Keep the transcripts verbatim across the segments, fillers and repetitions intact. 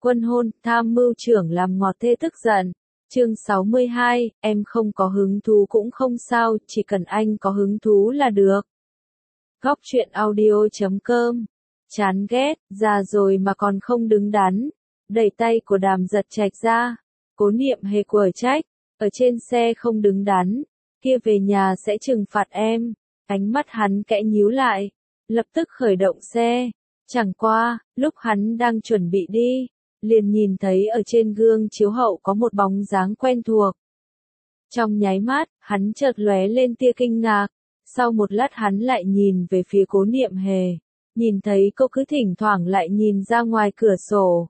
Quân hôn, tham mưu trưởng làm ngọt thê tức giận. Chương sáu mươi hai, em không có hứng thú cũng không sao, chỉ cần anh có hứng thú là được. Góc truyện audio chấm com. Chán ghét, già rồi mà còn không đứng đắn. Đẩy tay của Đàm Giật Trạch ra. Cố Niệm Hề quở trách, ở trên xe không đứng đắn, kia về nhà sẽ trừng phạt em. Ánh mắt hắn kẽ nhíu lại, lập tức khởi động xe. Chẳng qua, lúc hắn đang chuẩn bị đi, liền nhìn thấy ở trên gương chiếu hậu có một bóng dáng quen thuộc. Trong nháy mắt, hắn chợt lóe lên tia kinh ngạc, sau một lát hắn lại nhìn về phía Cố Niệm Hề, nhìn thấy cô cứ thỉnh thoảng lại nhìn ra ngoài cửa sổ.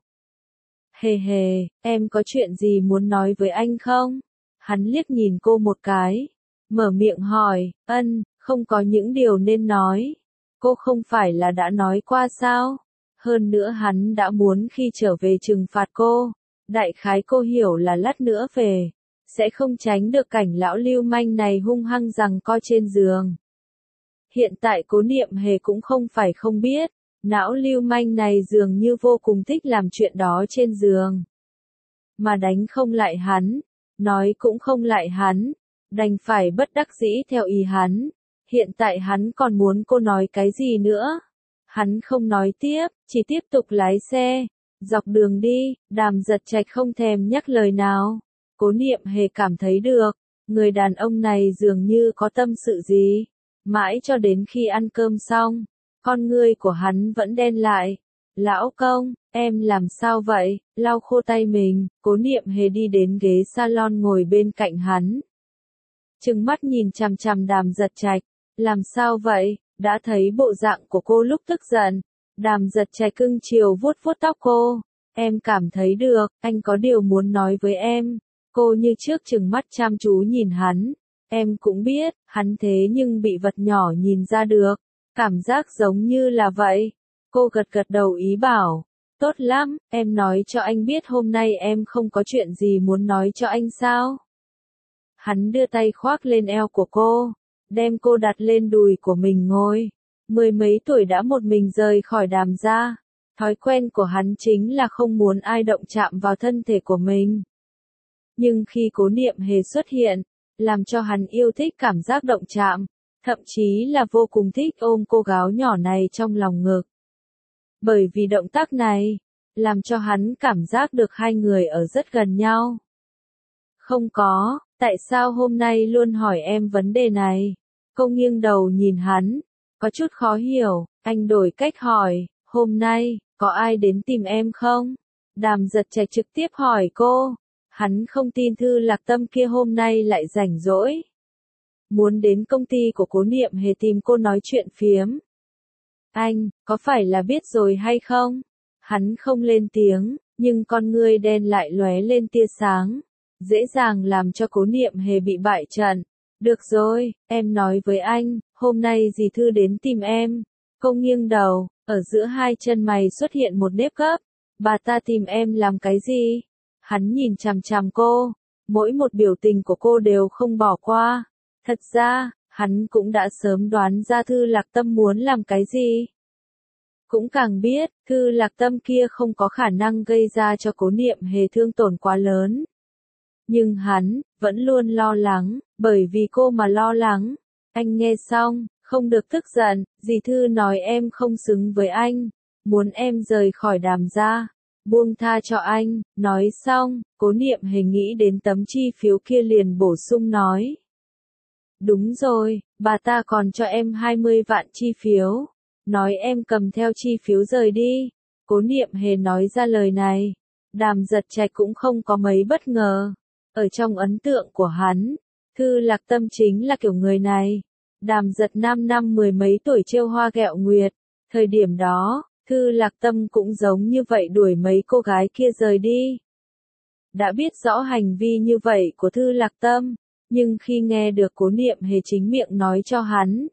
Hề hề, em có chuyện gì muốn nói với anh không? Hắn liếc nhìn cô một cái, mở miệng hỏi, ân, không có những điều nên nói. Cô không phải là đã nói qua sao? Hơn nữa hắn đã muốn khi trở về trừng phạt cô. Đại khái cô hiểu là lát nữa về, sẽ không tránh được cảnh lão lưu manh này hung hăng giằng co trên giường. Hiện tại Cố Niệm Hề cũng không phải không biết, não lưu manh này dường như vô cùng thích làm chuyện đó trên giường. Mà đánh không lại hắn, nói cũng không lại hắn, đành phải bất đắc dĩ theo ý hắn. Hiện tại hắn còn muốn cô nói cái gì nữa? Hắn không nói tiếp, chỉ tiếp tục lái xe. Dọc đường đi, Đàm Giật Trạch không thèm nhắc lời nào. Cố Niệm Hề cảm thấy được, người đàn ông này dường như có tâm sự gì. Mãi cho đến khi ăn cơm xong, con ngươi của hắn vẫn đen lại. Lão công, em làm sao vậy? Lau khô tay mình, Cố Niệm Hề đi đến ghế salon ngồi bên cạnh hắn. Trừng mắt nhìn chằm chằm Đàm Giật Trạch, làm sao vậy? Đã thấy bộ dạng của cô lúc tức giận. Đàm Giật Trạch cưng chiều vuốt vuốt tóc cô. Em cảm thấy được, anh có điều muốn nói với em. Cô như trước trừng mắt chăm chú nhìn hắn. Em cũng biết, hắn thế nhưng bị vật nhỏ nhìn ra được. Cảm giác giống như là vậy. Cô gật gật đầu ý bảo. Tốt lắm, em nói cho anh biết hôm nay em không có chuyện gì muốn nói cho anh sao? Hắn đưa tay khoác lên eo của cô, đem cô đặt lên đùi của mình ngồi. Mười mấy tuổi đã một mình rời khỏi Đàm gia. Thói quen của hắn chính là không muốn ai động chạm vào thân thể của mình. Nhưng khi Cố Niệm Hề xuất hiện, làm cho hắn yêu thích cảm giác động chạm, thậm chí là vô cùng thích ôm cô gái nhỏ này trong lòng ngực. Bởi vì động tác này, làm cho hắn cảm giác được hai người ở rất gần nhau. Không có, tại sao hôm nay luôn hỏi em vấn đề này? Cô nghiêng đầu nhìn hắn, có chút khó hiểu, anh đổi cách hỏi, hôm nay, có ai đến tìm em không? Đàm Giật Trạch trực tiếp hỏi cô, hắn không tin Thư Lạc Tâm kia hôm nay lại rảnh rỗi. Muốn đến công ty của Cố Niệm Hề tìm cô nói chuyện phiếm. Anh, có phải là biết rồi hay không? Hắn không lên tiếng, nhưng con ngươi đen lại lóe lên tia sáng. Dễ dàng làm cho Cố Niệm Hề bị bại trận. Được rồi, em nói với anh, hôm nay dì Thư đến tìm em. Cô nghiêng đầu, ở giữa hai chân mày xuất hiện một nếp gấp. Bà ta tìm em làm cái gì? Hắn nhìn chằm chằm cô, mỗi một biểu tình của cô đều không bỏ qua. Thật ra, hắn cũng đã sớm đoán ra Thư Lạc Tâm muốn làm cái gì. Cũng càng biết, Thư Lạc Tâm kia không có khả năng gây ra cho Cố Niệm Hề thương tổn quá lớn. Nhưng hắn, vẫn luôn lo lắng, bởi vì cô mà lo lắng. Anh nghe xong, không được tức giận, dì Thư nói em không xứng với anh, muốn em rời khỏi Đàm gia, buông tha cho anh. Nói xong, Cố Niệm Hề nghĩ đến tấm chi phiếu kia liền bổ sung nói. Đúng rồi, bà ta còn cho em hai mươi vạn chi phiếu, nói em cầm theo chi phiếu rời đi. Cố Niệm Hề nói ra lời này, Đàm Giật Trạch cũng không có mấy bất ngờ. Ở trong ấn tượng của hắn, Thư Lạc Tâm chính là kiểu người này. Đàm Giật Nam năm mười mấy tuổi trêu hoa ghẹo nguyệt. Thời điểm đó, Thư Lạc Tâm cũng giống như vậy đuổi mấy cô gái kia rời đi. Đã biết rõ hành vi như vậy của Thư Lạc Tâm, nhưng khi nghe được Cố Niệm Hề chính miệng nói cho hắn,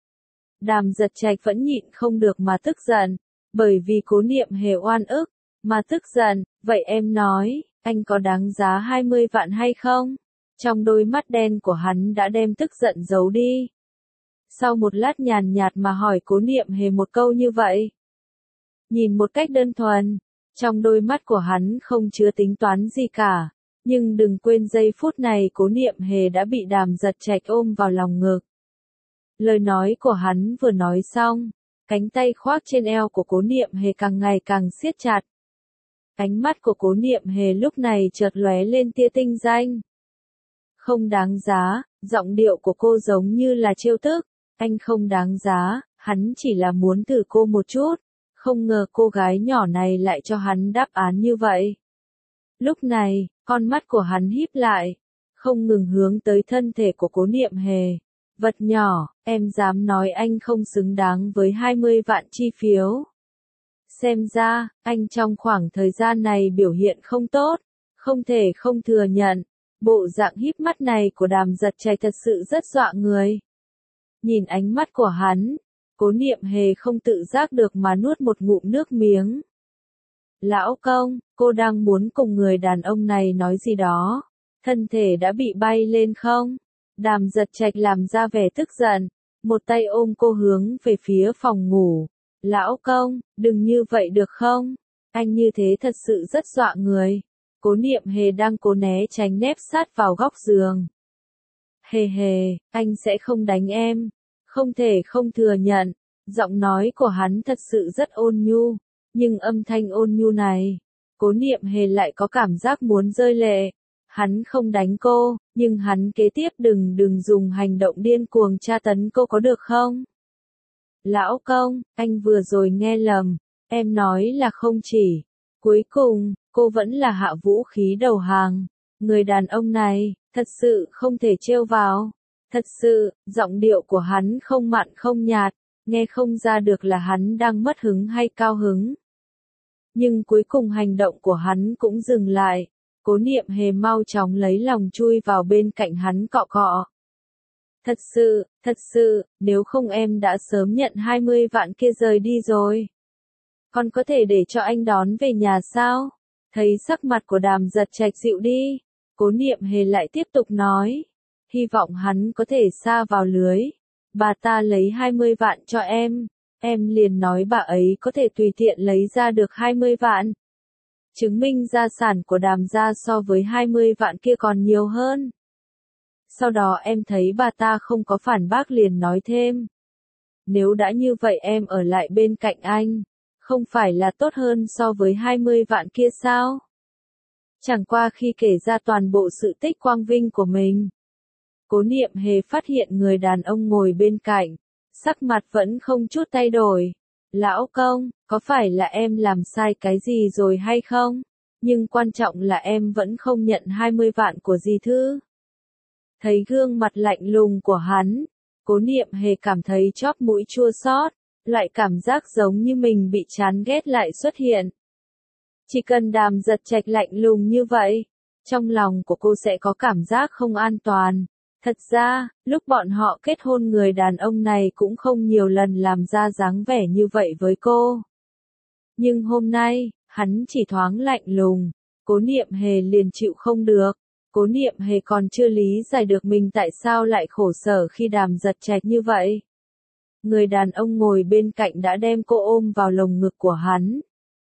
Đàm Giật Trạch vẫn nhịn không được mà tức giận, bởi vì Cố Niệm Hề oan ức, mà tức giận. Vậy em nói, anh có đáng giá hai mươi vạn hay không? Trong đôi mắt đen của hắn đã đem tức giận giấu đi. Sau một lát nhàn nhạt mà hỏi Cố Niệm Hề một câu như vậy. Nhìn một cách đơn thuần, Trong đôi mắt của hắn không chứa tính toán gì cả. Nhưng đừng quên giây phút này Cố Niệm Hề đã bị Đàm Giật Trạch ôm vào lòng ngực. Lời nói của hắn vừa nói xong, cánh tay khoác trên eo của Cố Niệm Hề càng ngày càng siết chặt. Ánh mắt của Cố Niệm Hề lúc này chợt lóe lên tia tinh danh. Không đáng giá, giọng điệu của cô giống như là trêu tức. Anh không đáng giá, hắn chỉ là muốn thử cô một chút. Không ngờ cô gái nhỏ này lại cho hắn đáp án như vậy. Lúc này, con mắt của hắn híp lại, không ngừng hướng tới thân thể của Cố Niệm Hề. Vật nhỏ, em dám nói anh không xứng đáng với hai mươi vạn chi phiếu. Xem ra, anh trong khoảng thời gian này biểu hiện không tốt, không thể không thừa nhận. Bộ dạng híp mắt này của Đàm Giật Trạch thật sự rất dọa người. Nhìn ánh mắt của hắn, Cố Niệm Hề không tự giác được mà nuốt một ngụm nước miếng. Lão công, cô đang muốn cùng người đàn ông này nói gì đó. Thân thể đã bị bay lên không? Đàm Giật Trạch làm ra vẻ tức giận, một tay ôm cô hướng về phía phòng ngủ. Lão công, đừng như vậy được không? Anh như thế thật sự rất dọa người. Cố Niệm Hề đang cố né tránh nép sát vào góc giường. Hề hề, anh sẽ không đánh em. Không thể không thừa nhận, giọng nói của hắn thật sự rất ôn nhu. Nhưng âm thanh ôn nhu này, Cố Niệm Hề lại có cảm giác muốn rơi lệ. Hắn không đánh cô, nhưng hắn kế tiếp đừng đừng dùng hành động điên cuồng tra tấn cô có được không? Lão công, anh vừa rồi nghe lầm, em nói là không chỉ. Cuối cùng, cô vẫn là hạ vũ khí đầu hàng. Người đàn ông này, thật sự không thể trêu vào. Thật sự, giọng điệu của hắn không mặn không nhạt, nghe không ra được là hắn đang mất hứng hay cao hứng. Nhưng cuối cùng hành động của hắn cũng dừng lại. Cố Niệm Hề mau chóng lấy lòng chui vào bên cạnh hắn cọ cọ. Thật sự, thật sự, nếu không em đã sớm nhận hai mươi vạn kia rời đi rồi. Còn có thể để cho anh đón về nhà sao? Thấy sắc mặt của Đàm Giật Trạch dịu đi, Cố Niệm Hề lại tiếp tục nói. Hy vọng hắn có thể sa vào lưới. Bà ta lấy hai mươi vạn cho em. Em liền nói bà ấy có thể tùy tiện lấy ra được hai mươi vạn. Chứng minh gia sản của Đàm gia so với hai mươi vạn kia còn nhiều hơn. Sau đó em thấy bà ta không có phản bác liền nói thêm. Nếu đã như vậy em ở lại bên cạnh anh, không phải là tốt hơn so với hai mươi vạn kia sao? Chẳng qua khi kể ra toàn bộ sự tích quang vinh của mình, Cố Niệm Hề phát hiện người đàn ông ngồi bên cạnh, sắc mặt vẫn không chút thay đổi. Lão công, có phải là em làm sai cái gì rồi hay không? Nhưng quan trọng là em vẫn không nhận hai mươi vạn của dì Thư. Thấy gương mặt lạnh lùng của hắn, Cố Niệm Hề cảm thấy chóp mũi chua xót, lại cảm giác giống như mình bị chán ghét lại xuất hiện. Chỉ cần Đàm Giật Trạch lạnh lùng như vậy, trong lòng của cô sẽ có cảm giác không an toàn. Thật ra, lúc bọn họ kết hôn người đàn ông này cũng không nhiều lần làm ra dáng vẻ như vậy với cô. Nhưng hôm nay, hắn chỉ thoáng lạnh lùng, Cố Niệm Hề liền chịu không được. Cố Niệm Hề còn chưa lý giải được mình tại sao lại khổ sở khi Đàm Giật Trạch như vậy. Người đàn ông ngồi bên cạnh đã đem cô ôm vào lồng ngực của hắn.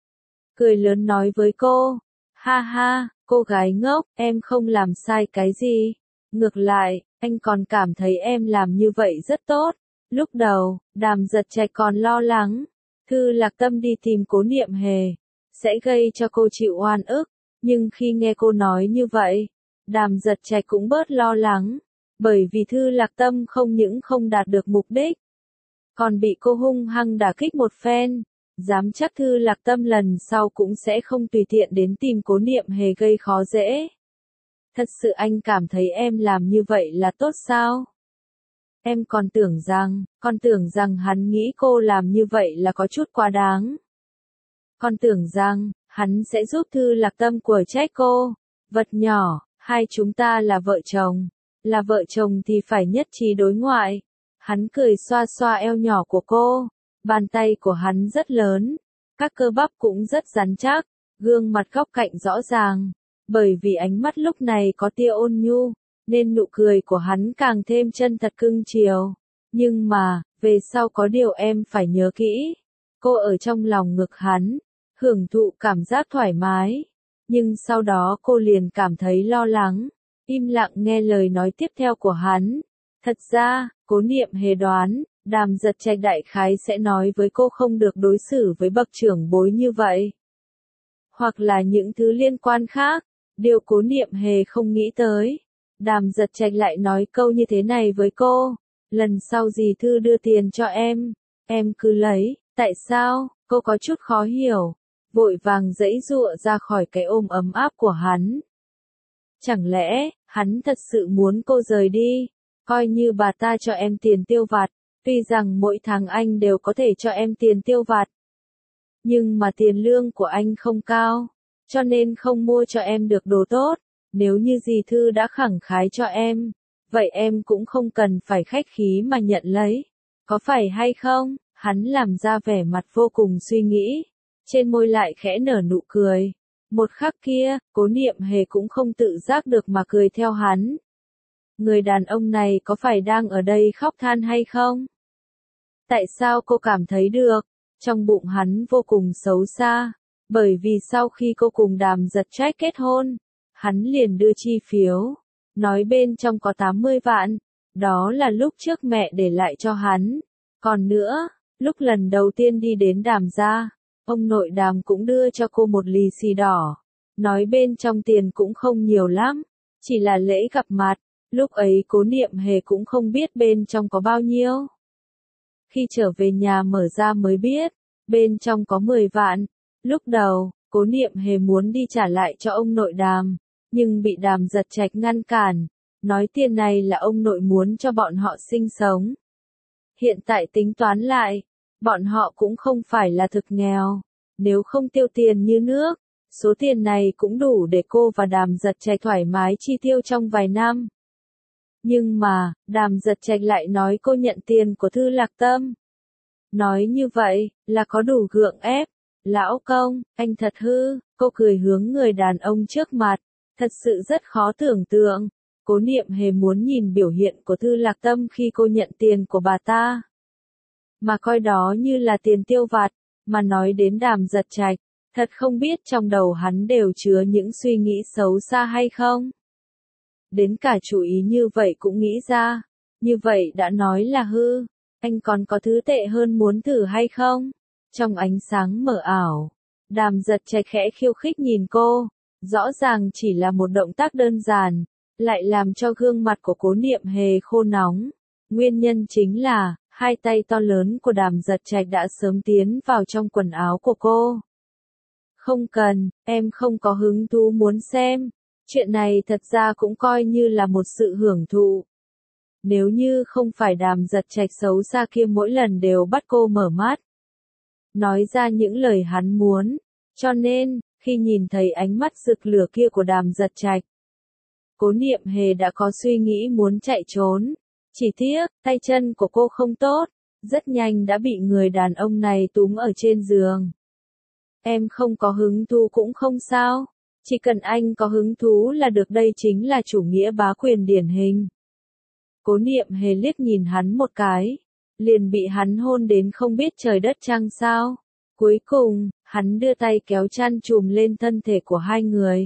Cười lớn nói với cô, ha ha, cô gái ngốc, em không làm sai cái gì. Ngược lại, anh còn cảm thấy em làm như vậy rất tốt. Lúc đầu, Đàm Giật Trạch còn lo lắng, Thư Lạc Tâm đi tìm Cố Niệm Hề, sẽ gây cho cô chịu oan ức. Nhưng khi nghe cô nói như vậy, Đàm Giật Trạch cũng bớt lo lắng, bởi vì Thư Lạc Tâm không những không đạt được mục đích, còn bị cô hung hăng đả kích một phen. Dám chắc Thư Lạc Tâm lần sau cũng sẽ không tùy tiện đến tìm Cố Niệm Hề gây khó dễ. Thật sự anh cảm thấy em làm như vậy là tốt sao? Em còn tưởng rằng, còn tưởng rằng hắn nghĩ cô làm như vậy là có chút quá đáng. Còn tưởng rằng, hắn sẽ giúp Thư Lạc Tâm của trách cô. Vật nhỏ, hai chúng ta là vợ chồng. Là vợ chồng thì phải nhất trí đối ngoại. Hắn cười xoa xoa eo nhỏ của cô. Bàn tay của hắn rất lớn. Các cơ bắp cũng rất rắn chắc. Gương mặt góc cạnh rõ ràng. Bởi vì ánh mắt lúc này có tia ôn nhu, nên nụ cười của hắn càng thêm chân thật cưng chiều. Nhưng mà, về sau có điều em phải nhớ kỹ. Cô ở trong lòng ngực hắn, hưởng thụ cảm giác thoải mái. Nhưng sau đó cô liền cảm thấy lo lắng, im lặng nghe lời nói tiếp theo của hắn. Thật ra, Cố Niệm Hề đoán, Đàm Giật Trạch đại khái sẽ nói với cô không được đối xử với bậc trưởng bối như vậy. Hoặc là những thứ liên quan khác, điều Cố Niệm Hề không nghĩ tới. Đàm Giật Trạch lại nói câu như thế này với cô, lần sau dì Thư đưa tiền cho em, em cứ lấy, tại sao, cô có chút khó hiểu, vội vàng giãy giụa ra khỏi cái ôm ấm áp của hắn. Chẳng lẽ, hắn thật sự muốn cô rời đi, coi như bà ta cho em tiền tiêu vặt, tuy rằng mỗi tháng anh đều có thể cho em tiền tiêu vặt. Nhưng mà tiền lương của anh không cao, cho nên không mua cho em được đồ tốt, nếu như dì Thư đã khẳng khái cho em, vậy em cũng không cần phải khách khí mà nhận lấy, có phải hay không? Hắn làm ra vẻ mặt vô cùng suy nghĩ, trên môi lại khẽ nở nụ cười. Một khắc kia, Cố Niệm Hề cũng không tự giác được mà cười theo hắn. Người đàn ông này có phải đang ở đây khóc than hay không? Tại sao cô cảm thấy được? Trong bụng hắn vô cùng xấu xa, bởi vì sau khi cô cùng Đàm Giật Trách kết hôn, hắn liền đưa chi phiếu, nói bên trong có tám mươi vạn, đó là lúc trước mẹ để lại cho hắn. Còn nữa, lúc lần đầu tiên đi đến Đàm gia, ông nội Đàm cũng đưa cho cô một lì xì đỏ, nói bên trong tiền cũng không nhiều lắm, chỉ là lễ gặp mặt, lúc ấy Cố Niệm Hề cũng không biết bên trong có bao nhiêu. Khi trở về nhà mở ra mới biết, bên trong có mười vạn, lúc đầu, Cố Niệm Hề muốn đi trả lại cho ông nội Đàm, nhưng bị Đàm Giật Trạch ngăn cản, nói tiền này là ông nội muốn cho bọn họ sinh sống. Hiện tại tính toán lại, bọn họ cũng không phải là thực nghèo, nếu không tiêu tiền như nước, số tiền này cũng đủ để cô và Đàm Giật Trạch thoải mái chi tiêu trong vài năm. Nhưng mà, Đàm Giật Trạch lại nói cô nhận tiền của Thư Lạc Tâm. Nói như vậy, là có đủ gượng ép. Lão công, anh thật hư, cô cười hướng người đàn ông trước mặt, thật sự rất khó tưởng tượng. Cố Niệm Hề muốn nhìn biểu hiện của Thư Lạc Tâm khi cô nhận tiền của bà ta, mà coi đó như là tiền tiêu vặt, mà nói đến Đàm Giật Trạch, thật không biết trong đầu hắn đều chứa những suy nghĩ xấu xa hay không. Đến cả chủ ý như vậy cũng nghĩ ra, như vậy đã nói là hư, anh còn có thứ tệ hơn muốn thử hay không? Trong ánh sáng mờ ảo, Đàm Giật Trạch khẽ khiêu khích nhìn cô, rõ ràng chỉ là một động tác đơn giản, lại làm cho gương mặt của Cố Niệm Hề khô nóng. Nguyên nhân chính là, hai tay to lớn của Đàm Giật Trạch đã sớm tiến vào trong quần áo của cô. Không cần, em không có hứng thú muốn xem. Chuyện này thật ra cũng coi như là một sự hưởng thụ. Nếu như không phải Đàm Giật Trạch xấu xa kia mỗi lần đều bắt cô mở mắt, nói ra những lời hắn muốn, cho nên, khi nhìn thấy ánh mắt rực lửa kia của Đàm Giật Trạch, Cố Niệm Hề đã có suy nghĩ muốn chạy trốn. Chỉ tiếc, tay chân của cô không tốt, rất nhanh đã bị người đàn ông này túm ở trên giường. Em không có hứng thú cũng không sao, chỉ cần anh có hứng thú là được, đây chính là chủ nghĩa bá quyền điển hình. Cố Niệm Hề liếc nhìn hắn một cái, liền bị hắn hôn đến không biết trời đất trăng sao. Cuối cùng, hắn đưa tay kéo chăn trùm lên thân thể của hai người,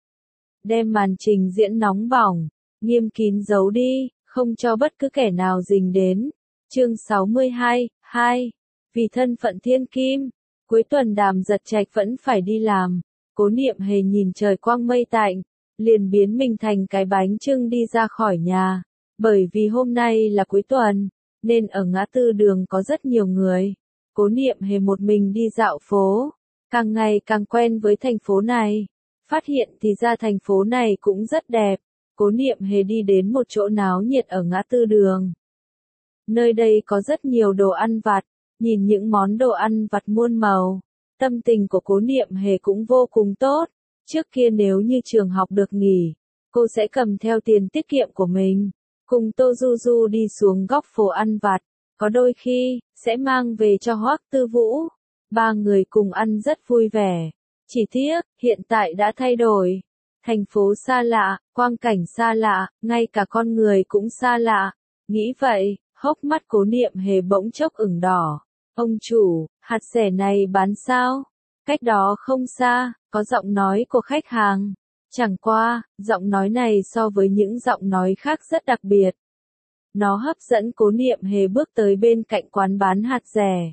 đem màn trình diễn nóng bỏng, nghiêm kín giấu đi, không cho bất cứ kẻ nào dính đến. Chương sáu mươi hai, hai. Vì thân phận thiên kim, cuối tuần Đàm Giật Trạch vẫn phải đi làm. Cố Niệm Hề nhìn trời quang mây tạnh, liền biến mình thành cái bánh chưng đi ra khỏi nhà. Bởi vì hôm nay là cuối tuần, nên ở ngã tư đường có rất nhiều người. Cố Niệm Hề một mình đi dạo phố, càng ngày càng quen với thành phố này. Phát hiện thì ra thành phố này cũng rất đẹp. Cố Niệm Hề đi đến một chỗ náo nhiệt ở ngã tư đường. Nơi đây có rất nhiều đồ ăn vặt, nhìn những món đồ ăn vặt muôn màu, tâm tình của Cố Niệm Hề cũng vô cùng tốt. Trước kia nếu như trường học được nghỉ, cô sẽ cầm theo tiền tiết kiệm của mình, cùng Tô Du Du đi xuống góc phố ăn vặt, có đôi khi, sẽ mang về cho Hoắc Tư Vũ. Ba người cùng ăn rất vui vẻ. Chỉ tiếc, hiện tại đã thay đổi. Thành phố xa lạ, quang cảnh xa lạ, ngay cả con người cũng xa lạ. Nghĩ vậy, hốc mắt Cố Niệm Hề bỗng chốc ửng đỏ. Ông chủ, hạt dẻ này bán sao? Cách đó không xa, có giọng nói của khách hàng. Chẳng qua, giọng nói này so với những giọng nói khác rất đặc biệt. Nó hấp dẫn Cố Niệm Hề bước tới bên cạnh quán bán hạt rẻ.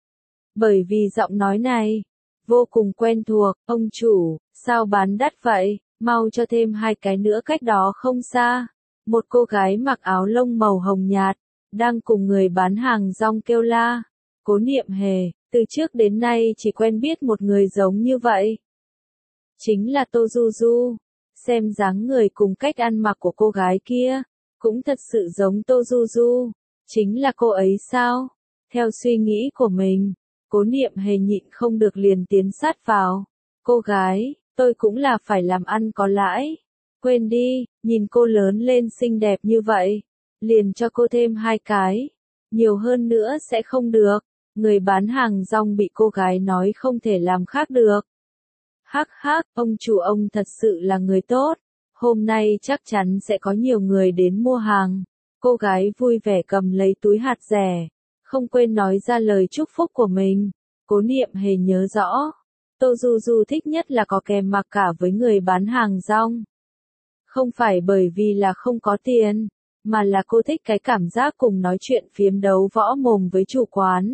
Bởi vì giọng nói này, vô cùng quen thuộc, ông chủ, sao bán đắt vậy, mau cho thêm hai cái nữa. Cách đó không xa, một cô gái mặc áo lông màu hồng nhạt, đang cùng người bán hàng rong kêu la. Cố Niệm Hề, từ trước đến nay chỉ quen biết một người giống như vậy. Chính là Tô Du Du. Xem dáng người cùng cách ăn mặc của cô gái kia, cũng thật sự giống Tô Du Du. Chính là cô ấy sao? Theo suy nghĩ của mình, Cố Niệm Hề nhịn không được liền tiến sát vào. Cô gái, tôi cũng là phải làm ăn có lãi. Quên đi, nhìn cô lớn lên xinh đẹp như vậy. Liền cho cô thêm hai cái. Nhiều hơn nữa sẽ không được. Người bán hàng rong bị cô gái nói không thể làm khác được. Hắc hắc, ông chủ ông thật sự là người tốt. Hôm nay chắc chắn sẽ có nhiều người đến mua hàng. Cô gái vui vẻ cầm lấy túi hạt rẻ. Không quên nói ra lời chúc phúc của mình. Cố Niệm Hề nhớ rõ. Tô Du Du thích nhất là có kèm mặc cả với người bán hàng rong. Không phải bởi vì là không có tiền, mà là cô thích cái cảm giác cùng nói chuyện phiếm đấu võ mồm với chủ quán.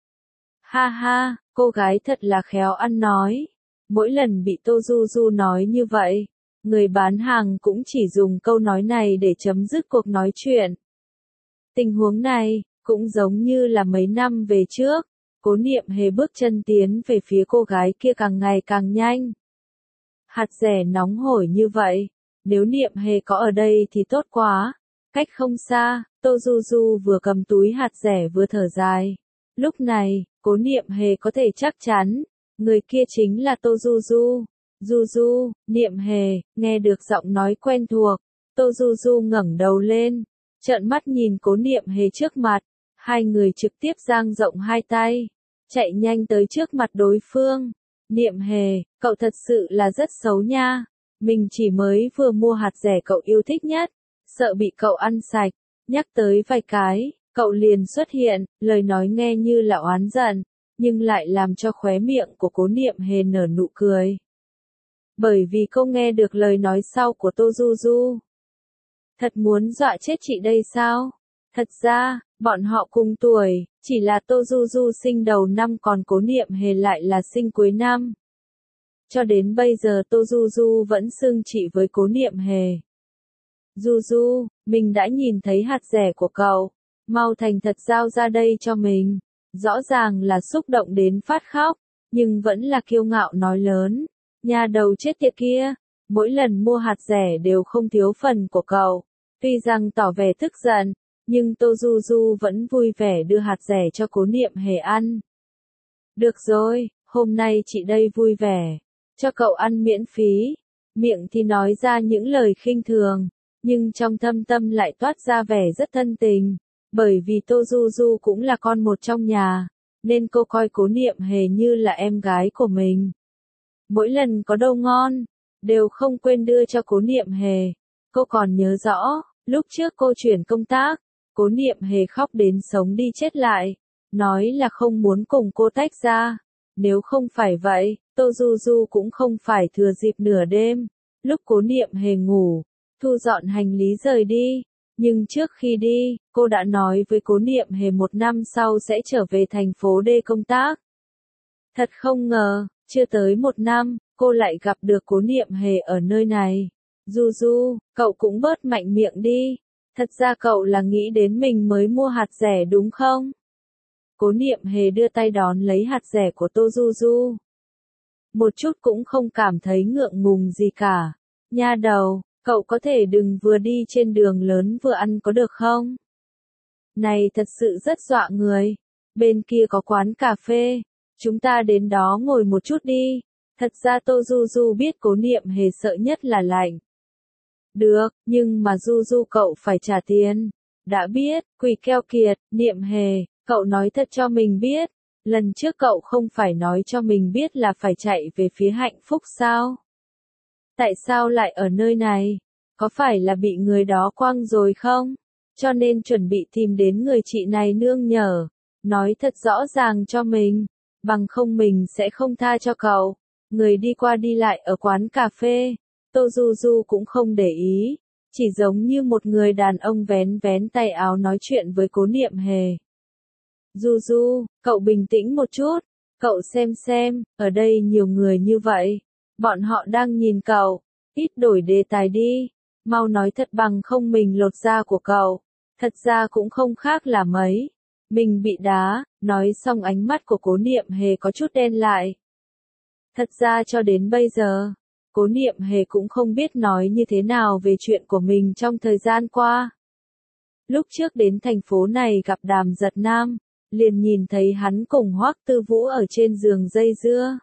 Ha ha, cô gái thật là khéo ăn nói. Mỗi lần bị Tô Du Du nói như vậy, người bán hàng cũng chỉ dùng câu nói này để chấm dứt cuộc nói chuyện. Tình huống này, cũng giống như là mấy năm về trước, Cố Niệm Hề bước chân tiến về phía cô gái kia càng ngày càng nhanh. Hạt rẻ nóng hổi như vậy, nếu Niệm Hề có ở đây thì tốt quá. Cách không xa, Tô Du Du vừa cầm túi hạt rẻ vừa thở dài. Lúc này, Cố Niệm Hề có thể chắc chắn, người kia chính là Tô Du Du. Du Du, Niệm Hề, nghe được giọng nói quen thuộc. Tô Du Du ngẩng đầu lên, trợn mắt nhìn Cố Niệm Hề trước mặt. Hai người trực tiếp dang rộng hai tay, chạy nhanh tới trước mặt đối phương. Niệm Hề, cậu thật sự là rất xấu nha. Mình chỉ mới vừa mua hạt rẻ cậu yêu thích nhất, sợ bị cậu ăn sạch. Nhắc tới vài cái, cậu liền xuất hiện, lời nói nghe như là oán giận, nhưng lại làm cho khóe miệng của Cố Niệm Hề nở nụ cười. Bởi vì cô nghe được lời nói sau của Tô Du Du. Thật muốn dọa chết chị đây sao? Thật ra, bọn họ cùng tuổi, chỉ là Tô Du Du sinh đầu năm còn Cố Niệm Hề lại là sinh cuối năm. Cho đến bây giờ Tô Du Du vẫn xưng chị với Cố Niệm Hề. Du Du, mình đã nhìn thấy hạt rẻ của cậu, mau thành thật giao ra đây cho mình. Rõ ràng là xúc động đến phát khóc, nhưng vẫn là kiêu ngạo nói lớn. Nhà đầu chết tiệt kia, mỗi lần mua hạt rẻ đều không thiếu phần của cậu. Tuy rằng tỏ vẻ tức giận, nhưng Tô Du Du vẫn vui vẻ đưa hạt rẻ cho Cố Niệm Hề ăn. Được rồi, hôm nay chị đây vui vẻ, cho cậu ăn miễn phí. Miệng thì nói ra những lời khinh thường, nhưng trong thâm tâm lại toát ra vẻ rất thân tình. Bởi vì Tô Du Du cũng là con một trong nhà, nên cô coi Cố Niệm Hề như là em gái của mình. Mỗi lần có đồ ngon, đều không quên đưa cho Cố Niệm Hề. Cô còn nhớ rõ, lúc trước cô chuyển công tác, Cố Niệm Hề khóc đến sống đi chết lại, nói là không muốn cùng cô tách ra. Nếu không phải vậy, Tô Du Du cũng không phải thừa dịp nửa đêm, lúc Cố Niệm Hề ngủ, thu dọn hành lý rời đi. Nhưng trước khi đi, cô đã nói với Cố Niệm Hề một năm sau sẽ trở về thành phố D công tác. Thật không ngờ, chưa tới một năm, cô lại gặp được Cố Niệm Hề ở nơi này. Du Du, cậu cũng bớt mạnh miệng đi. Thật ra cậu là nghĩ đến mình mới mua hạt rẻ đúng không? Cố Niệm Hề đưa tay đón lấy hạt rẻ của Tô Du Du. Một chút cũng không cảm thấy ngượng ngùng gì cả. Nha đầu, cậu có thể đừng vừa đi trên đường lớn vừa ăn có được không? Này thật sự rất dọa người. Bên kia có quán cà phê. Chúng ta đến đó ngồi một chút đi. Thật ra Tô Du Du biết Cố Niệm Hề sợ nhất là lạnh. Được, nhưng mà Du Du cậu phải trả tiền. Đã biết, quỷ keo kiệt, Niệm Hề, cậu nói thật cho mình biết. Lần trước cậu không phải nói cho mình biết là phải chạy về phía hạnh phúc sao? Tại sao lại ở nơi này? Có phải là bị người đó quăng rồi không? Cho nên chuẩn bị tìm đến người chị này nương nhờ. Nói thật rõ ràng cho mình. bằng không mình sẽ không tha cho cậu. Người đi qua đi lại ở quán cà phê, Tô Du Du cũng không để ý, chỉ giống như một người đàn ông vén vén tay áo nói chuyện với Cố Niệm Hề. Du Du, cậu bình tĩnh một chút, cậu xem xem, ở đây nhiều người như vậy, bọn họ đang nhìn cậu, ít đổi đề tài đi, mau nói thật bằng không mình lột da của cậu, thật ra cũng không khác là mấy, mình bị đá, nói xong ánh mắt của Cố Niệm Hề có chút đen lại. Thật ra cho đến bây giờ, Cố Niệm Hề cũng không biết nói như thế nào về chuyện của mình trong thời gian qua. Lúc trước đến thành phố này gặp Đàm Giật Nam, liền nhìn thấy hắn cùng Hoắc Tư Vũ ở trên giường dây dưa.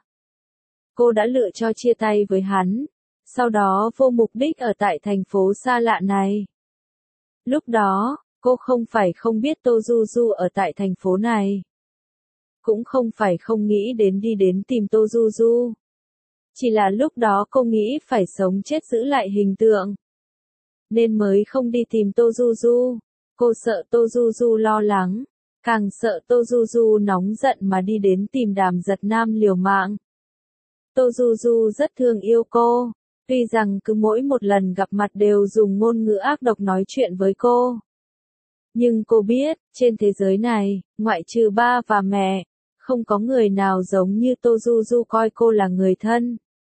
Cô đã lựa cho chia tay với hắn, sau đó vô mục đích ở tại thành phố xa lạ này. Lúc đó, cô không phải không biết Tô Du Du ở tại thành phố này. Cũng không phải không nghĩ đến đi đến tìm Tô Du Du. Chỉ là lúc đó cô nghĩ phải sống chết giữ lại hình tượng. Nên mới không đi tìm Tô Du Du. Cô sợ Tô Du Du lo lắng. Càng sợ Tô Du Du nóng giận mà đi đến tìm Đàm Giật Nam liều mạng. Tô Du Du rất thương yêu cô. Tuy rằng cứ mỗi một lần gặp mặt đều dùng ngôn ngữ ác độc nói chuyện với cô. Nhưng cô biết, trên thế giới này, ngoại trừ ba và mẹ, không có người nào giống như Tô Du Du coi cô là người thân.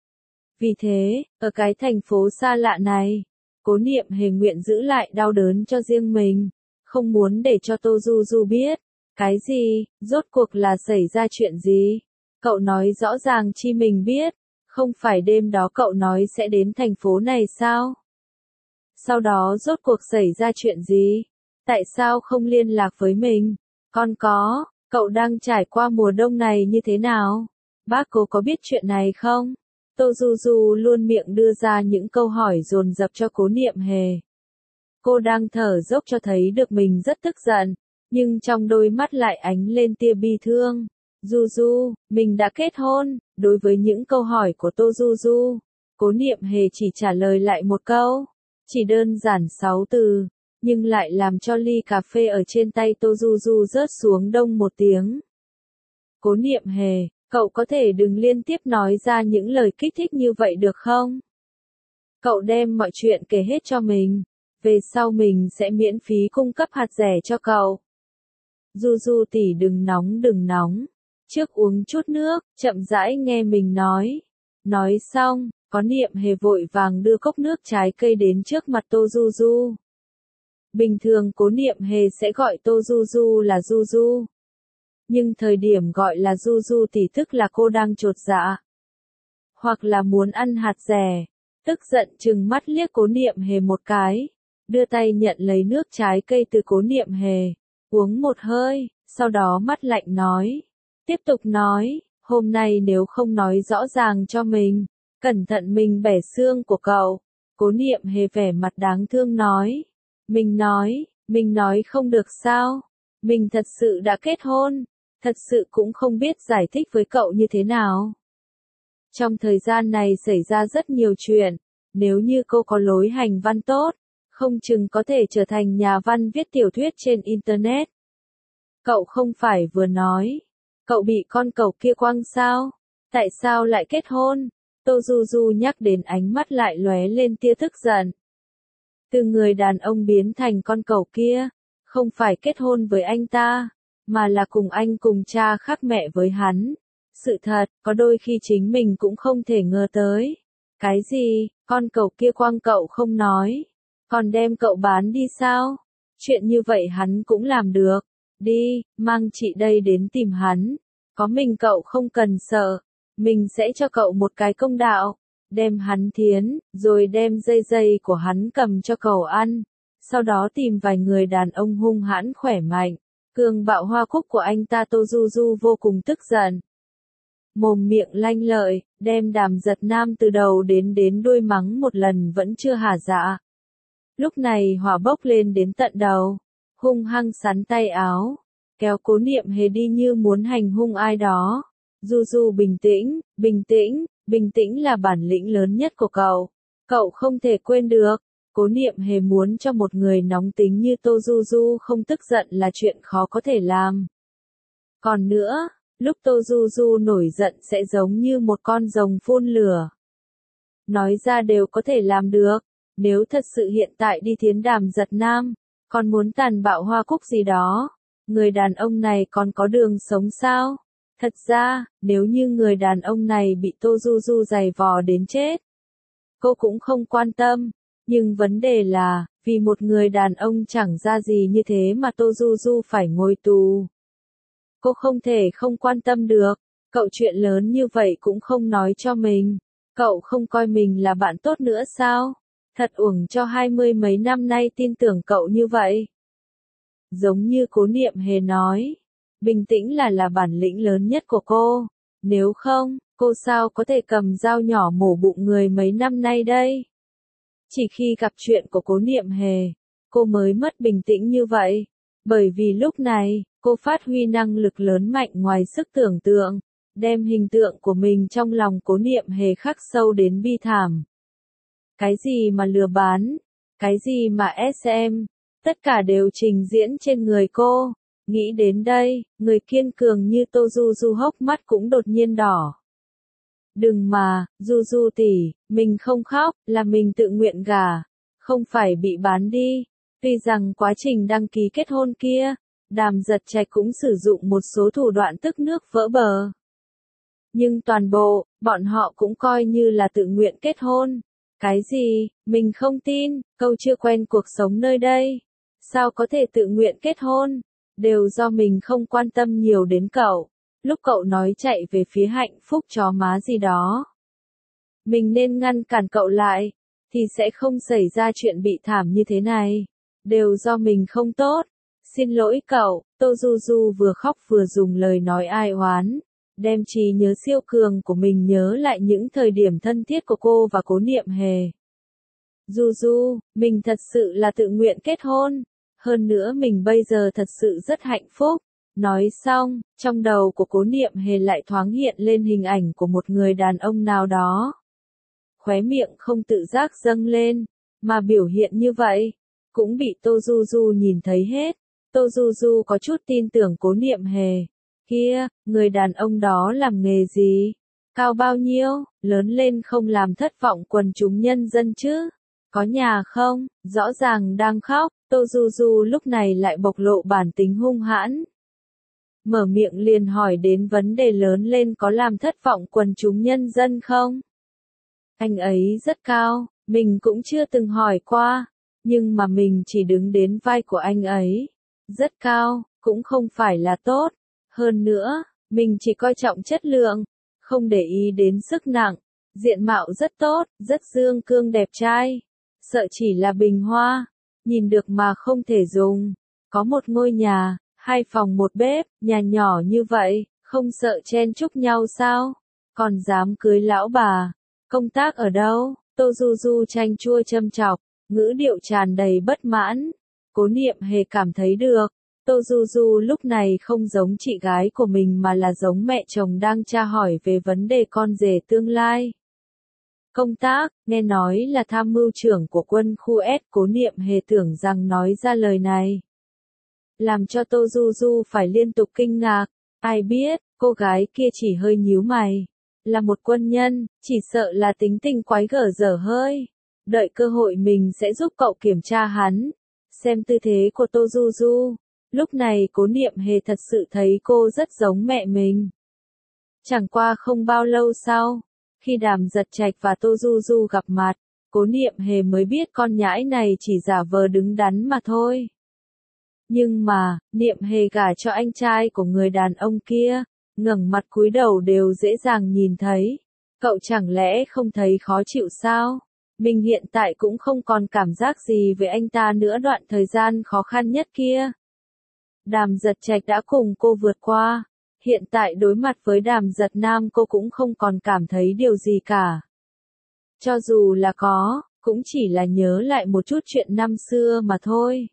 Vì thế, ở cái thành phố xa lạ này, Cố Niệm Hề nguyện giữ lại đau đớn cho riêng mình, không muốn để cho Tô Du Du biết. Cái gì, rốt cuộc là xảy ra chuyện gì? Cậu nói rõ ràng chi mình biết, không phải đêm đó cậu nói sẽ đến thành phố này sao? Sau đó rốt cuộc xảy ra chuyện gì? Tại sao không liên lạc với mình? Con có, cậu đang trải qua mùa đông này như thế nào? Bác cô có biết chuyện này không? Tô Du Du luôn miệng đưa ra những câu hỏi dồn dập cho Cố Niệm Hề. Cô đang thở dốc cho thấy được mình rất tức giận, nhưng trong đôi mắt lại ánh lên tia bi thương. Du Du, mình đã kết hôn. Đối với những câu hỏi của Tô Du Du, Cố Niệm Hề chỉ trả lời lại một câu, chỉ đơn giản sáu từ, nhưng lại làm cho ly cà phê ở trên tay Tô Du Du rớt xuống đông một tiếng. Cố Niệm Hề, cậu có thể đừng liên tiếp nói ra những lời kích thích như vậy được không? Cậu đem mọi chuyện kể hết cho mình, về sau mình sẽ miễn phí cung cấp hạt rẻ cho cậu. Du Du tỷ đừng nóng đừng nóng, trước uống chút nước, chậm rãi nghe mình nói. Nói xong, Có Niệm Hề vội vàng đưa cốc nước trái cây đến trước mặt Tô Du Du. Bình thường Cố Niệm Hề sẽ gọi Tô Du Du là Du Du. Nhưng thời điểm gọi là Du Du tỷ tức là cô đang chột dạ. Hoặc là muốn ăn hạt rẻ. Tức giận trừng mắt liếc Cố Niệm Hề một cái. Đưa tay nhận lấy nước trái cây từ Cố Niệm Hề. Uống một hơi, sau đó mắt lạnh nói. Tiếp tục nói, hôm nay nếu không nói rõ ràng cho mình, cẩn thận mình bẻ xương của cậu. Cố Niệm Hề vẻ mặt đáng thương nói. Mình nói, mình nói không được sao? Mình thật sự đã kết hôn, thật sự cũng không biết giải thích với cậu như thế nào. Trong thời gian này xảy ra rất nhiều chuyện, nếu như cô có lối hành văn tốt, không chừng có thể trở thành nhà văn viết tiểu thuyết trên Internet. Cậu không phải vừa nói, cậu bị con cẩu kia quăng sao? Tại sao lại kết hôn? Tô Du Du nhắc đến ánh mắt lại lóe lên tia tức giận. Từ người đàn ông biến thành con cẩu kia, không phải kết hôn với anh ta, mà là cùng anh cùng cha khác mẹ với hắn. Sự thật, có đôi khi chính mình cũng không thể ngờ tới. Cái gì, con cẩu kia quăng cậu không nói, còn đem cậu bán đi sao? Chuyện như vậy hắn cũng làm được. Đi, mang chị đây đến tìm hắn. Có mình cậu không cần sợ, mình sẽ cho cậu một cái công đạo. Đem hắn thiến, rồi đem dây dây của hắn cầm cho cậu ăn. Sau đó tìm vài người đàn ông hung hãn khỏe mạnh. Cường bạo hoa cúc của anh ta. Tô Du Du vô cùng tức giận. Mồm miệng lanh lợi, đem Đàm Giật Nam từ đầu đến đến đuôi mắng một lần vẫn chưa hả dạ. Lúc này hỏa bốc lên đến tận đầu, hung hăng sắn tay áo, kéo Cố Niệm Hề đi như muốn hành hung ai đó. Du Du bình tĩnh, bình tĩnh, bình tĩnh là bản lĩnh lớn nhất của cậu. Cậu không thể quên được. Cố Niệm Hề muốn cho một người nóng tính như Tô Du Du không tức giận là chuyện khó có thể làm. Còn nữa, lúc Tô Du Du nổi giận sẽ giống như một con rồng phun lửa. Nói ra đều có thể làm được, nếu thật sự hiện tại đi thiến Đàm Giật Nam, còn muốn tàn bạo Hoa Cúc gì đó, người đàn ông này còn có đường sống sao? Thật ra, nếu như người đàn ông này bị Tô Du Du giày vò đến chết, cô cũng không quan tâm, nhưng vấn đề là, vì một người đàn ông chẳng ra gì như thế mà Tô Du Du phải ngồi tù. Cô không thể không quan tâm được, cậu chuyện lớn như vậy cũng không nói cho mình, cậu không coi mình là bạn tốt nữa sao? Thật uổng cho hai mươi mấy năm nay tin tưởng cậu như vậy. Giống như Cố Niệm Hề nói, bình tĩnh là là bản lĩnh lớn nhất của cô, nếu không, cô sao có thể cầm dao nhỏ mổ bụng người mấy năm nay đây? Chỉ khi gặp chuyện của Cố Niệm Hề, cô mới mất bình tĩnh như vậy, bởi vì lúc này, cô phát huy năng lực lớn mạnh ngoài sức tưởng tượng, đem hình tượng của mình trong lòng Cố Niệm Hề khắc sâu đến bi thảm. Cái gì mà lừa bán, cái gì mà ét em, tất cả đều trình diễn trên người cô. Nghĩ đến đây, người kiên cường như Tô Du Du hốc mắt cũng đột nhiên đỏ. Đừng mà, Du Du tỷ, mình không khóc, là mình tự nguyện gả, không phải bị bán đi. Tuy rằng quá trình đăng ký kết hôn kia, Đàm Giật Trạch cũng sử dụng một số thủ đoạn tức nước vỡ bờ. Nhưng toàn bộ, bọn họ cũng coi như là tự nguyện kết hôn. Cái gì, mình không tin, câu chưa quen cuộc sống nơi đây. Sao có thể tự nguyện kết hôn? Đều do mình không quan tâm nhiều đến cậu. Lúc cậu nói chạy về phía Hạnh Phúc chó má gì đó, mình nên ngăn cản cậu lại, thì sẽ không xảy ra chuyện bị thảm như thế này. Đều do mình không tốt. Xin lỗi cậu, Tô Du Du vừa khóc vừa dùng lời nói ai oán, đem trí nhớ siêu cường của mình nhớ lại những thời điểm thân thiết của cô và Cố Niệm Hề. Du Du, mình thật sự là tự nguyện kết hôn, hơn nữa mình bây giờ thật sự rất hạnh phúc. Nói xong, trong đầu của Cố Niệm Hề lại thoáng hiện lên hình ảnh của một người đàn ông nào đó. Khóe miệng không tự giác dâng lên, mà biểu hiện như vậy, cũng bị Tô Du Du nhìn thấy hết. Tô Du Du có chút tin tưởng Cố Niệm Hề. Kia, người đàn ông đó làm nghề gì? Cao bao nhiêu? Lớn lên không làm thất vọng quần chúng nhân dân chứ? Có nhà không? Rõ ràng đang khóc, Tô Du Du lúc này lại bộc lộ bản tính hung hãn. Mở miệng liền hỏi đến vấn đề lớn lên có làm thất vọng quần chúng nhân dân không? Anh ấy rất cao, mình cũng chưa từng hỏi qua, nhưng mà mình chỉ đứng đến vai của anh ấy. Rất cao, cũng không phải là tốt. Hơn nữa, mình chỉ coi trọng chất lượng, không để ý đến sức nặng. Diện mạo rất tốt, rất dương cương đẹp trai. Sợ chỉ là bình hoa, nhìn được mà không thể dùng. Có một ngôi nhà, hai phòng một bếp, nhà nhỏ như vậy, không sợ chen chúc nhau sao? Còn dám cưới lão bà. Công tác ở đâu? Tô Du Du chanh chua châm chọc, ngữ điệu tràn đầy bất mãn. Cố Niệm Hề cảm thấy được. Tô Du Du lúc này không giống chị gái của mình mà là giống mẹ chồng đang tra hỏi về vấn đề con rể tương lai. Công tác, nghe nói là tham mưu trưởng của quân khu S. Cố Niệm Hề tưởng rằng nói ra lời này, làm cho Tô Du Du phải liên tục kinh ngạc. Ai biết, cô gái kia chỉ hơi nhíu mày. Là một quân nhân, chỉ sợ là tính tình quái gở dở hơi. Đợi cơ hội mình sẽ giúp cậu kiểm tra hắn. Xem tư thế của Tô Du Du. Lúc này Cố Niệm Hề thật sự thấy cô rất giống mẹ mình. Chẳng qua không bao lâu sau, khi Đàm Giật Trạch và Tô Du Du gặp mặt, Cố Niệm Hề mới biết con nhãi này chỉ giả vờ đứng đắn mà thôi. Nhưng mà, Niệm Hề gả cho anh trai của người đàn ông kia, ngẩng mặt cúi đầu đều dễ dàng nhìn thấy. Cậu chẳng lẽ không thấy khó chịu sao? Mình hiện tại cũng không còn cảm giác gì về anh ta nữa đoạn thời gian khó khăn nhất kia. Đàm Giật Trạch đã cùng cô vượt qua. Hiện tại đối mặt với Đàm Giật Nam cô cũng không còn cảm thấy điều gì cả. Cho dù là có, cũng chỉ là nhớ lại một chút chuyện năm xưa mà thôi.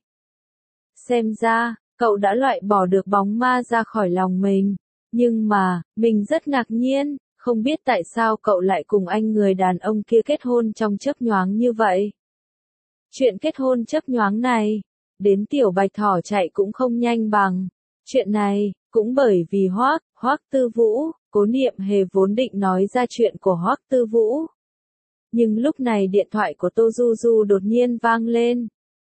Xem ra, cậu đã loại bỏ được bóng ma ra khỏi lòng mình. Nhưng mà, mình rất ngạc nhiên, không biết tại sao cậu lại cùng anh người đàn ông kia kết hôn trong chớp nhoáng như vậy. Chuyện kết hôn chớp nhoáng này, đến Tiểu Bạch Thỏ chạy cũng không nhanh bằng. Chuyện này, cũng bởi vì Hoác, Hoắc Tư Vũ, Cố Niệm Hề vốn định nói ra chuyện của Hoắc Tư Vũ. Nhưng lúc này điện thoại của Tô Du Du đột nhiên vang lên.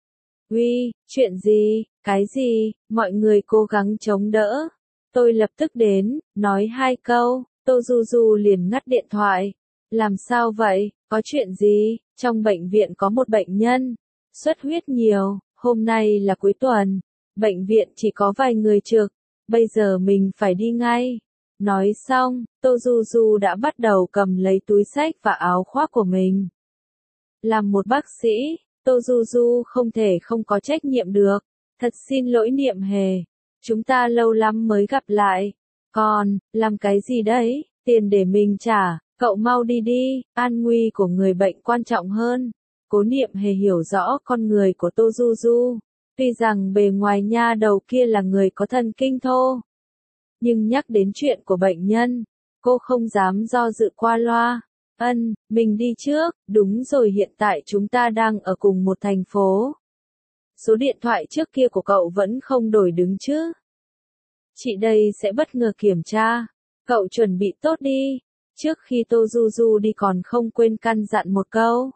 Uy, chuyện gì, cái gì, mọi người cố gắng chống đỡ. Tôi lập tức đến, nói hai câu, Tô Du Du liền ngắt điện thoại. Làm sao vậy, có chuyện gì, trong bệnh viện có một bệnh nhân, xuất huyết nhiều, hôm nay là cuối tuần, bệnh viện chỉ có vài người trực, bây giờ mình phải đi ngay. Nói xong, Tô Du Du đã bắt đầu cầm lấy túi xách và áo khoác của mình. Làm một bác sĩ, Tô Du Du không thể không có trách nhiệm được. Thật xin lỗi Niệm Hề, chúng ta lâu lắm mới gặp lại. Còn, làm cái gì đấy, tiền để mình trả, cậu mau đi đi, an nguy của người bệnh quan trọng hơn. Cố Niệm Hề hiểu rõ con người của Tô Du Du. Tuy rằng bề ngoài nha đầu kia là người có thần kinh thô. Nhưng nhắc đến chuyện của bệnh nhân, cô không dám do dự qua loa. Ân, mình đi trước, đúng rồi hiện tại chúng ta đang ở cùng một thành phố. Số điện thoại trước kia của cậu vẫn không đổi đứng chứ? Chị đây sẽ bất ngờ kiểm tra. Cậu chuẩn bị tốt đi. Trước khi Tô Du Du đi còn không quên căn dặn một câu.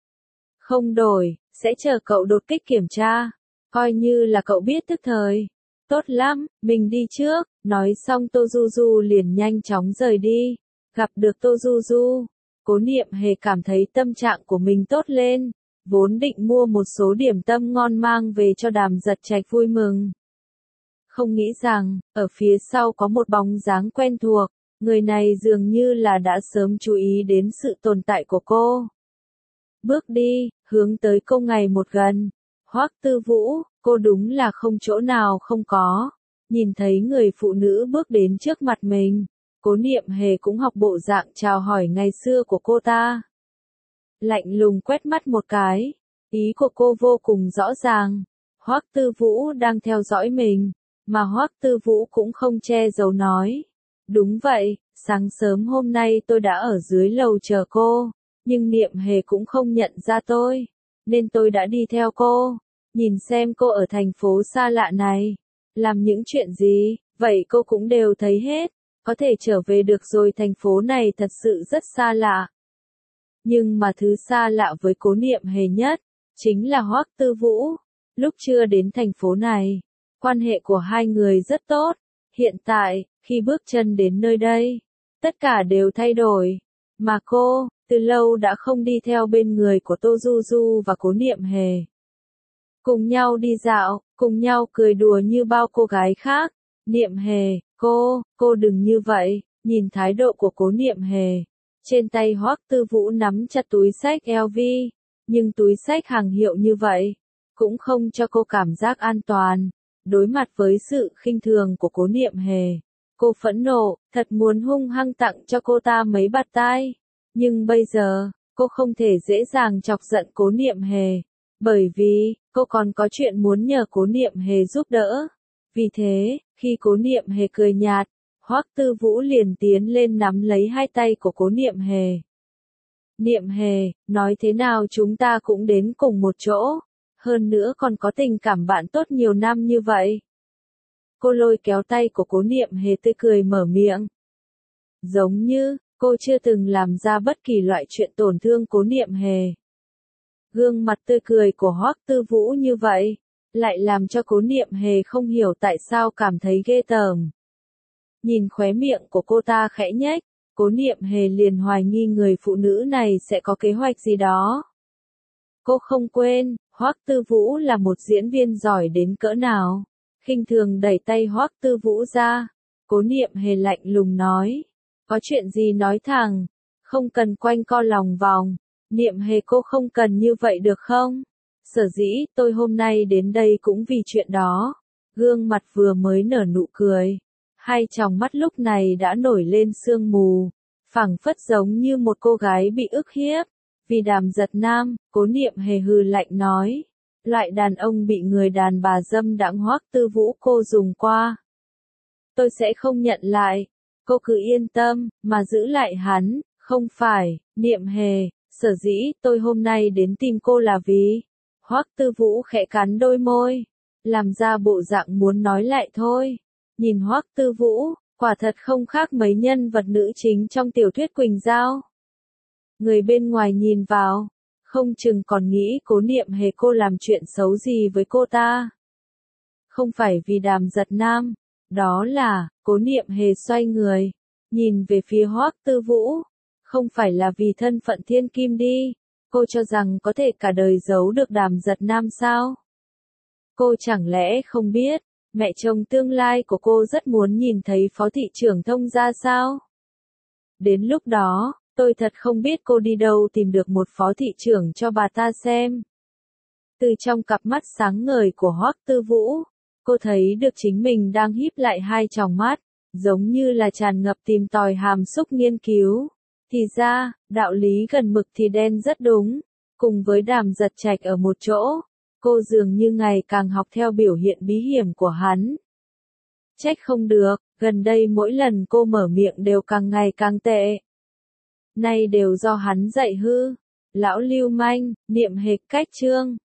Không đổi, sẽ chờ cậu đột kích kiểm tra. Coi như là cậu biết tức thời. Tốt lắm, mình đi trước. Nói xong Tô Du Du liền nhanh chóng rời đi. Gặp được Tô Du Du, Cố Niệm Hề cảm thấy tâm trạng của mình tốt lên. Vốn định mua một số điểm tâm ngon mang về cho Đàm Giật Trạch vui mừng. Không nghĩ rằng, ở phía sau có một bóng dáng quen thuộc. Người này dường như là đã sớm chú ý đến sự tồn tại của cô. Bước đi, hướng tới cô ngày một gần. Hoắc Tư Vũ, cô đúng là không chỗ nào không có. Nhìn thấy người phụ nữ bước đến trước mặt mình, Cố Niệm Hề cũng học bộ dạng chào hỏi ngày xưa của cô ta. Lạnh lùng quét mắt một cái, ý của cô vô cùng rõ ràng. Hoắc Tư Vũ đang theo dõi mình, mà Hoắc Tư Vũ cũng không che giấu nói. Đúng vậy, sáng sớm hôm nay tôi đã ở dưới lầu chờ cô, nhưng Niệm Hề cũng không nhận ra tôi, nên tôi đã đi theo cô, nhìn xem cô ở thành phố xa lạ này, làm những chuyện gì, vậy cô cũng đều thấy hết, có thể trở về được rồi thành phố này thật sự rất xa lạ. Nhưng mà thứ xa lạ với Cố Niệm Hề nhất, chính là Hoắc Tư Vũ. Lúc chưa đến thành phố này, quan hệ của hai người rất tốt. Hiện tại, khi bước chân đến nơi đây, tất cả đều thay đổi. Mà cô, từ lâu đã không đi theo bên người của Tô Du Du và Cố Niệm Hề. Cùng nhau đi dạo, cùng nhau cười đùa như bao cô gái khác. Niệm Hề, cô, cô đừng như vậy, nhìn thái độ của Cố Niệm Hề. Trên tay Hoắc Tư Vũ nắm chặt túi xách L V, nhưng túi xách hàng hiệu như vậy, cũng không cho cô cảm giác an toàn. Đối mặt với sự khinh thường của Cố Niệm Hề, cô phẫn nộ, thật muốn hung hăng tặng cho cô ta mấy bạt tai. Nhưng bây giờ, cô không thể dễ dàng chọc giận Cố Niệm Hề, bởi vì, cô còn có chuyện muốn nhờ Cố Niệm Hề giúp đỡ. Vì thế, khi Cố Niệm Hề cười nhạt, Hoắc Tư Vũ liền tiến lên nắm lấy hai tay của Cố Niệm Hề. Niệm Hề, nói thế nào chúng ta cũng đến cùng một chỗ, hơn nữa còn có tình cảm bạn tốt nhiều năm như vậy. Cô lôi kéo tay của Cố Niệm Hề tươi cười mở miệng. Giống như, cô chưa từng làm ra bất kỳ loại chuyện tổn thương Cố Niệm Hề. Gương mặt tươi cười của Hoắc Tư Vũ như vậy, lại làm cho Cố Niệm Hề không hiểu tại sao cảm thấy ghê tởm. Nhìn khóe miệng của cô ta khẽ nhếch, Cố Niệm Hề liền hoài nghi người phụ nữ này sẽ có kế hoạch gì đó. Cô không quên, Hoắc Tư Vũ là một diễn viên giỏi đến cỡ nào. Khinh thường đẩy tay Hoắc Tư Vũ ra. Cố Niệm Hề lạnh lùng nói. Có chuyện gì nói thẳng, không cần quanh co lòng vòng. Niệm Hề cô không cần như vậy được không? Sở dĩ tôi hôm nay đến đây cũng vì chuyện đó. Gương mặt vừa mới nở nụ cười. Hai tròng mắt lúc này đã nổi lên sương mù. Phảng phất giống như một cô gái bị ức hiếp. Vì Đàm Giật Nam, Cố Niệm Hề hừ lạnh nói. Loại đàn ông bị người đàn bà dâm đãng Hoắc Tư Vũ cô dùng qua. Tôi sẽ không nhận lại. Cô cứ yên tâm, mà giữ lại hắn, không phải, Niệm Hề, sở dĩ tôi hôm nay đến tìm cô là vì. Hoắc Tư Vũ khẽ cắn đôi môi, làm ra bộ dạng muốn nói lại thôi. Nhìn Hoắc Tư Vũ, Quả thật không khác mấy nhân vật nữ chính trong tiểu thuyết Quỳnh Giao. Người bên ngoài nhìn vào, không chừng còn nghĩ Cố Niệm Hề cô làm chuyện xấu gì với cô ta. Không phải vì Đàm Giật Nam, đó là, Cố Niệm Hề xoay người, nhìn về phía Hoắc Tư Vũ, không phải là vì thân phận thiên kim đi, cô cho rằng có thể cả đời giấu được Đàm Giật Nam sao? Cô chẳng lẽ không biết, mẹ chồng tương lai của cô rất muốn nhìn thấy phó thị trưởng Thông gia sao? Đến lúc đó, tôi thật không biết cô đi đâu tìm được một phó thị trưởng cho bà ta xem. Từ trong cặp mắt sáng ngời của Hoắc Tư Vũ, cô thấy được chính mình đang híp lại hai tròng mắt, giống như là tràn ngập tìm tòi hàm xúc nghiên cứu. Thì ra, đạo lý gần mực thì đen rất đúng, cùng với Đàm Giật Trạch ở một chỗ, cô dường như ngày càng học theo biểu hiện bí hiểm của hắn. Trách không được, gần đây mỗi lần cô mở miệng đều càng ngày càng tệ. Nay đều do hắn dạy hư. Lão lưu manh, Niệm Hề cách chương.